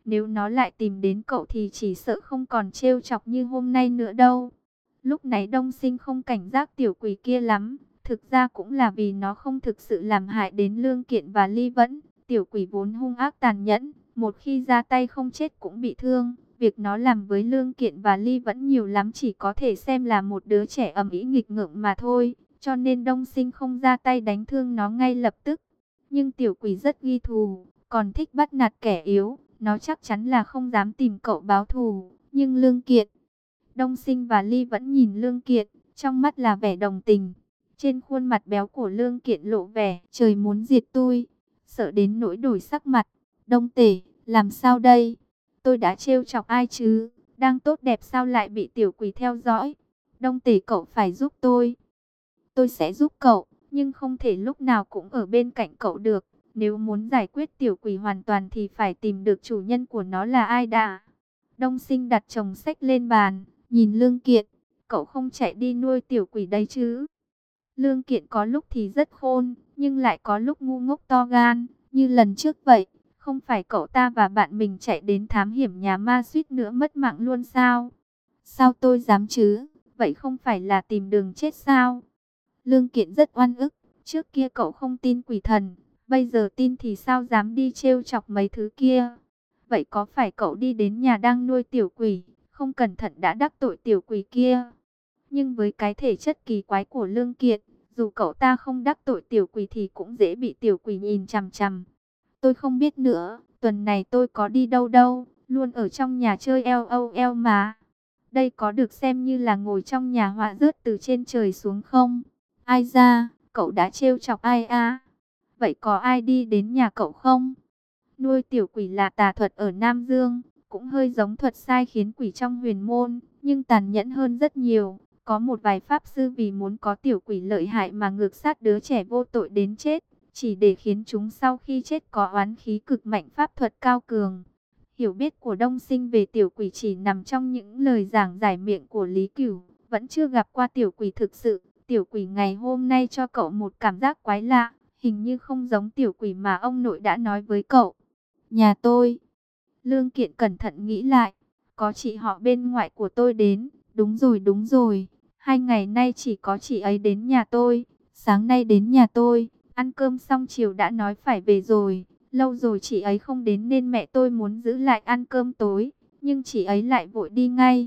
Nếu nó lại tìm đến cậu thì chỉ sợ không còn trêu chọc như hôm nay nữa đâu. Lúc nãy Đông Sinh không cảnh giác tiểu quỷ kia lắm. Thực ra cũng là vì nó không thực sự làm hại đến Lương Kiện và Ly Vẫn. Tiểu quỷ vốn hung ác tàn nhẫn, một khi ra tay không chết cũng bị thương. Việc nó làm với Lương Kiện và Ly Vẫn nhiều lắm chỉ có thể xem là một đứa trẻ ầm ĩ nghịch ngợm mà thôi. Cho nên Đông Sinh không ra tay đánh thương nó ngay lập tức. Nhưng tiểu quỷ rất ghi thù, còn thích bắt nạt kẻ yếu. Nó chắc chắn là không dám tìm cậu báo thù. Nhưng Lương Kiện, Đông Sinh và Ly Vẫn nhìn Lương Kiện, trong mắt là vẻ đồng tình. Trên khuôn mặt béo của Lương Kiện lộ vẻ trời muốn diệt tôi, sợ đến nỗi đổi sắc mặt. Đông Tể, làm sao đây? Tôi đã trêu chọc ai chứ? Đang tốt đẹp sao lại bị tiểu quỷ theo dõi? Đông Tể, cậu phải giúp tôi. Tôi sẽ giúp cậu, nhưng không thể lúc nào cũng ở bên cạnh cậu được. Nếu muốn giải quyết tiểu quỷ hoàn toàn thì phải tìm được chủ nhân của nó là ai đã. Đông Sinh đặt chồng sách lên bàn, nhìn Lương Kiện. Cậu không chạy đi nuôi tiểu quỷ đấy chứ? Lương Kiện có lúc thì rất khôn, nhưng lại có lúc ngu ngốc to gan, như lần trước vậy. Không phải cậu ta và bạn mình chạy đến thám hiểm nhà ma suýt nữa mất mạng luôn sao? Sao tôi dám chứ? Vậy không phải là tìm đường chết sao? Lương Kiện rất oan ức. Trước kia cậu không tin quỷ thần, bây giờ tin thì sao dám đi trêu chọc mấy thứ kia? Vậy có phải cậu đi đến nhà đang nuôi tiểu quỷ, không cẩn thận đã đắc tội tiểu quỷ kia? Nhưng với cái thể chất kỳ quái của Lương Kiện, dù cậu ta không đắc tội tiểu quỷ thì cũng dễ bị tiểu quỷ nhìn chằm chằm. Tôi không biết nữa, tuần này tôi có đi đâu đâu, luôn ở trong nhà chơi LOL mà. Đây có được xem như là ngồi trong nhà họa rớt từ trên trời xuống không? Ai ra, cậu đã trêu chọc ai à? Vậy có ai đi đến nhà cậu không? Nuôi tiểu quỷ là tà thuật ở Nam Dương, cũng hơi giống thuật sai khiến quỷ trong huyền môn, nhưng tàn nhẫn hơn rất nhiều. Có một vài pháp sư vì muốn có tiểu quỷ lợi hại mà ngược sát đứa trẻ vô tội đến chết, chỉ để khiến chúng sau khi chết có oán khí cực mạnh, pháp thuật cao cường. Hiểu biết của Đông Sinh về tiểu quỷ chỉ nằm trong những lời giảng giải miệng của Lý Cửu, vẫn chưa gặp qua tiểu quỷ thực sự. Tiểu quỷ ngày hôm nay cho cậu một cảm giác quái lạ, hình như không giống tiểu quỷ mà ông nội đã nói với cậu. Nhà tôi. Lương Kiện cẩn thận nghĩ lại, có chị họ bên ngoại của tôi đến. Đúng rồi, đúng rồi. Hai ngày nay chỉ có chị ấy đến nhà tôi. Sáng nay đến nhà tôi, ăn cơm xong chiều đã nói phải về rồi. Lâu rồi chị ấy không đến nên mẹ tôi muốn giữ lại ăn cơm tối, nhưng chị ấy lại vội đi ngay.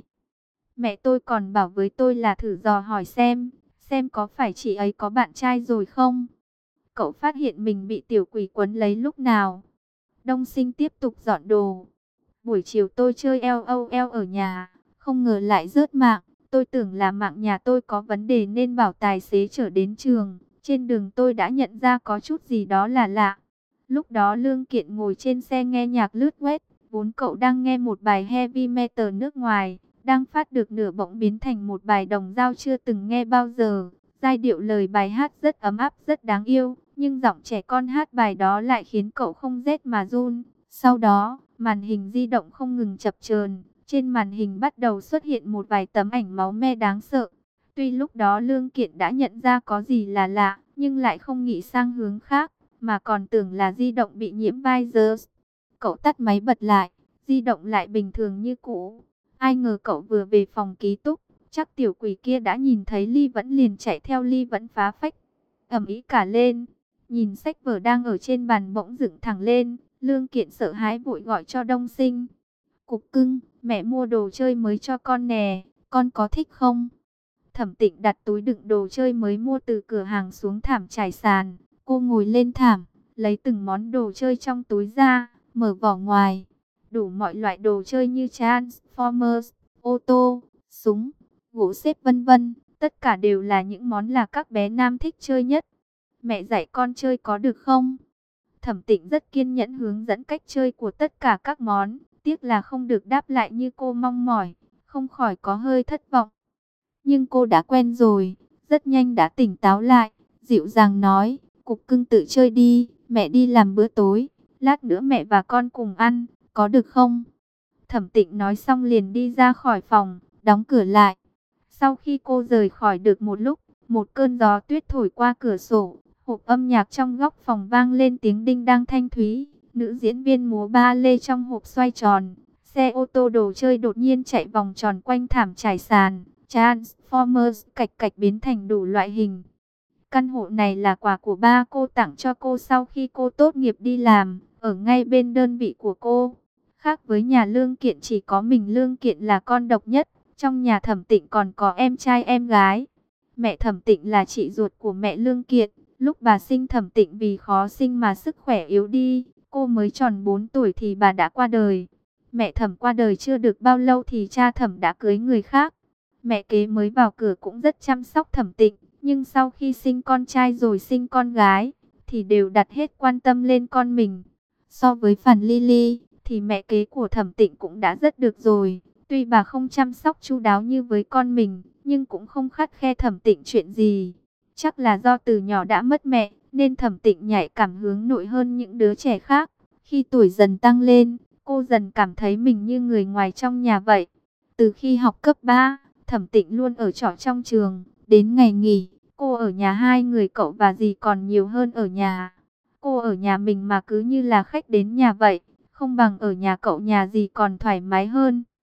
Mẹ tôi còn bảo với tôi là thử dò hỏi xem, xem có phải chị ấy có bạn trai rồi không. Cậu phát hiện mình bị tiểu quỷ quấn lấy lúc nào? Đông Sinh tiếp tục dọn đồ. Buổi chiều tôi chơi LOL ở nhà, không ngờ lại rớt mạng. Tôi tưởng là mạng nhà tôi có vấn đề nên bảo tài xế chở đến trường. Trên đường tôi đã nhận ra có chút gì đó là lạ. Lúc đó Lương Kiện ngồi trên xe nghe nhạc lướt web. Vốn cậu đang nghe một bài heavy metal nước ngoài, đang phát được nửa bỗng biến thành một bài đồng dao chưa từng nghe bao giờ. Giai điệu lời bài hát rất ấm áp, rất đáng yêu, nhưng giọng trẻ con hát bài đó lại khiến cậu không rét mà run. Sau đó, màn hình di động không ngừng chập chờn, trên màn hình bắt đầu xuất hiện một vài tấm ảnh máu me đáng sợ. Tuy lúc đó Lương Kiện đã nhận ra có gì là lạ, nhưng lại không nghĩ sang hướng khác, mà còn tưởng là di động bị nhiễm virus. Cậu tắt máy bật lại, di động lại bình thường như cũ. Ai ngờ cậu vừa về phòng ký túc, chắc tiểu quỷ kia đã nhìn thấy Ly Vẫn liền chạy theo Ly Vẫn phá phách, ầm ĩ cả lên. Nhìn sách vở đang ở trên bàn bỗng dựng thẳng lên, Lương Kiện sợ hãi vội gọi cho Đông Sinh. Cục cưng, mẹ mua đồ chơi mới cho con nè, con có thích không? Thẩm Tịnh đặt túi đựng đồ chơi mới mua từ cửa hàng xuống thảm trải sàn. Cô ngồi lên thảm, lấy từng món đồ chơi trong túi ra, mở vỏ ngoài. Đủ mọi loại đồ chơi như Transformers, ô tô, súng, gỗ xếp vân vân. Tất cả đều là những món là các bé nam thích chơi nhất. Mẹ dạy con chơi có được không? Thẩm Tịnh rất kiên nhẫn hướng dẫn cách chơi của tất cả các món. Tiếc là không được đáp lại như cô mong mỏi, không khỏi có hơi thất vọng. Nhưng cô đã quen rồi, rất nhanh đã tỉnh táo lại, dịu dàng nói, Cục cưng tự chơi đi, mẹ đi làm bữa tối, lát nữa mẹ và con cùng ăn, có được không? Thẩm Tịnh nói xong liền đi ra khỏi phòng, đóng cửa lại. Sau khi cô rời khỏi được một lúc, một cơn gió tuyết thổi qua cửa sổ, hộp âm nhạc trong góc phòng vang lên tiếng đinh đang thanh thúy. Nữ diễn viên múa ba lê trong hộp xoay tròn. Xe ô tô đồ chơi đột nhiên chạy vòng tròn quanh thảm trải sàn. Transformers cạch cạch biến thành đủ loại hình. Căn hộ này là quà của ba cô tặng cho cô sau khi cô tốt nghiệp đi làm, ở ngay bên đơn vị của cô. Khác với nhà Lương Kiện, chỉ có mình Lương Kiện là con độc nhất. Trong nhà Thẩm Tịnh còn có em trai em gái. Mẹ Thẩm Tịnh là chị ruột của mẹ Lương Kiện. Lúc bà sinh Thẩm Tịnh vì khó sinh mà sức khỏe yếu đi, cô mới tròn bốn tuổi thì bà đã qua đời. Mẹ Thẩm qua đời chưa được bao lâu thì cha Thẩm đã cưới người khác. Mẹ kế mới vào cửa cũng rất chăm sóc Thẩm Tịnh, nhưng sau khi sinh con trai rồi sinh con gái, thì đều đặt hết quan tâm lên con mình. So với Phản Ly Ly, thì mẹ kế của Thẩm Tịnh cũng đã rất được rồi. Tuy bà không chăm sóc chu đáo như với con mình, nhưng cũng không khắt khe Thẩm Tịnh chuyện gì. Chắc là do từ nhỏ đã mất mẹ, nên Thẩm Tịnh nhạy cảm hướng nội hơn những đứa trẻ khác. Khi tuổi dần tăng lên, cô dần cảm thấy mình như người ngoài trong nhà vậy. Từ khi học cấp ba, Thẩm Tịnh luôn ở trọ trong trường. Đến ngày nghỉ, cô ở nhà hai người cậu và dì còn nhiều hơn ở nhà. Cô ở nhà mình mà cứ như là khách đến nhà vậy, không bằng ở nhà cậu nhà dì còn thoải mái hơn.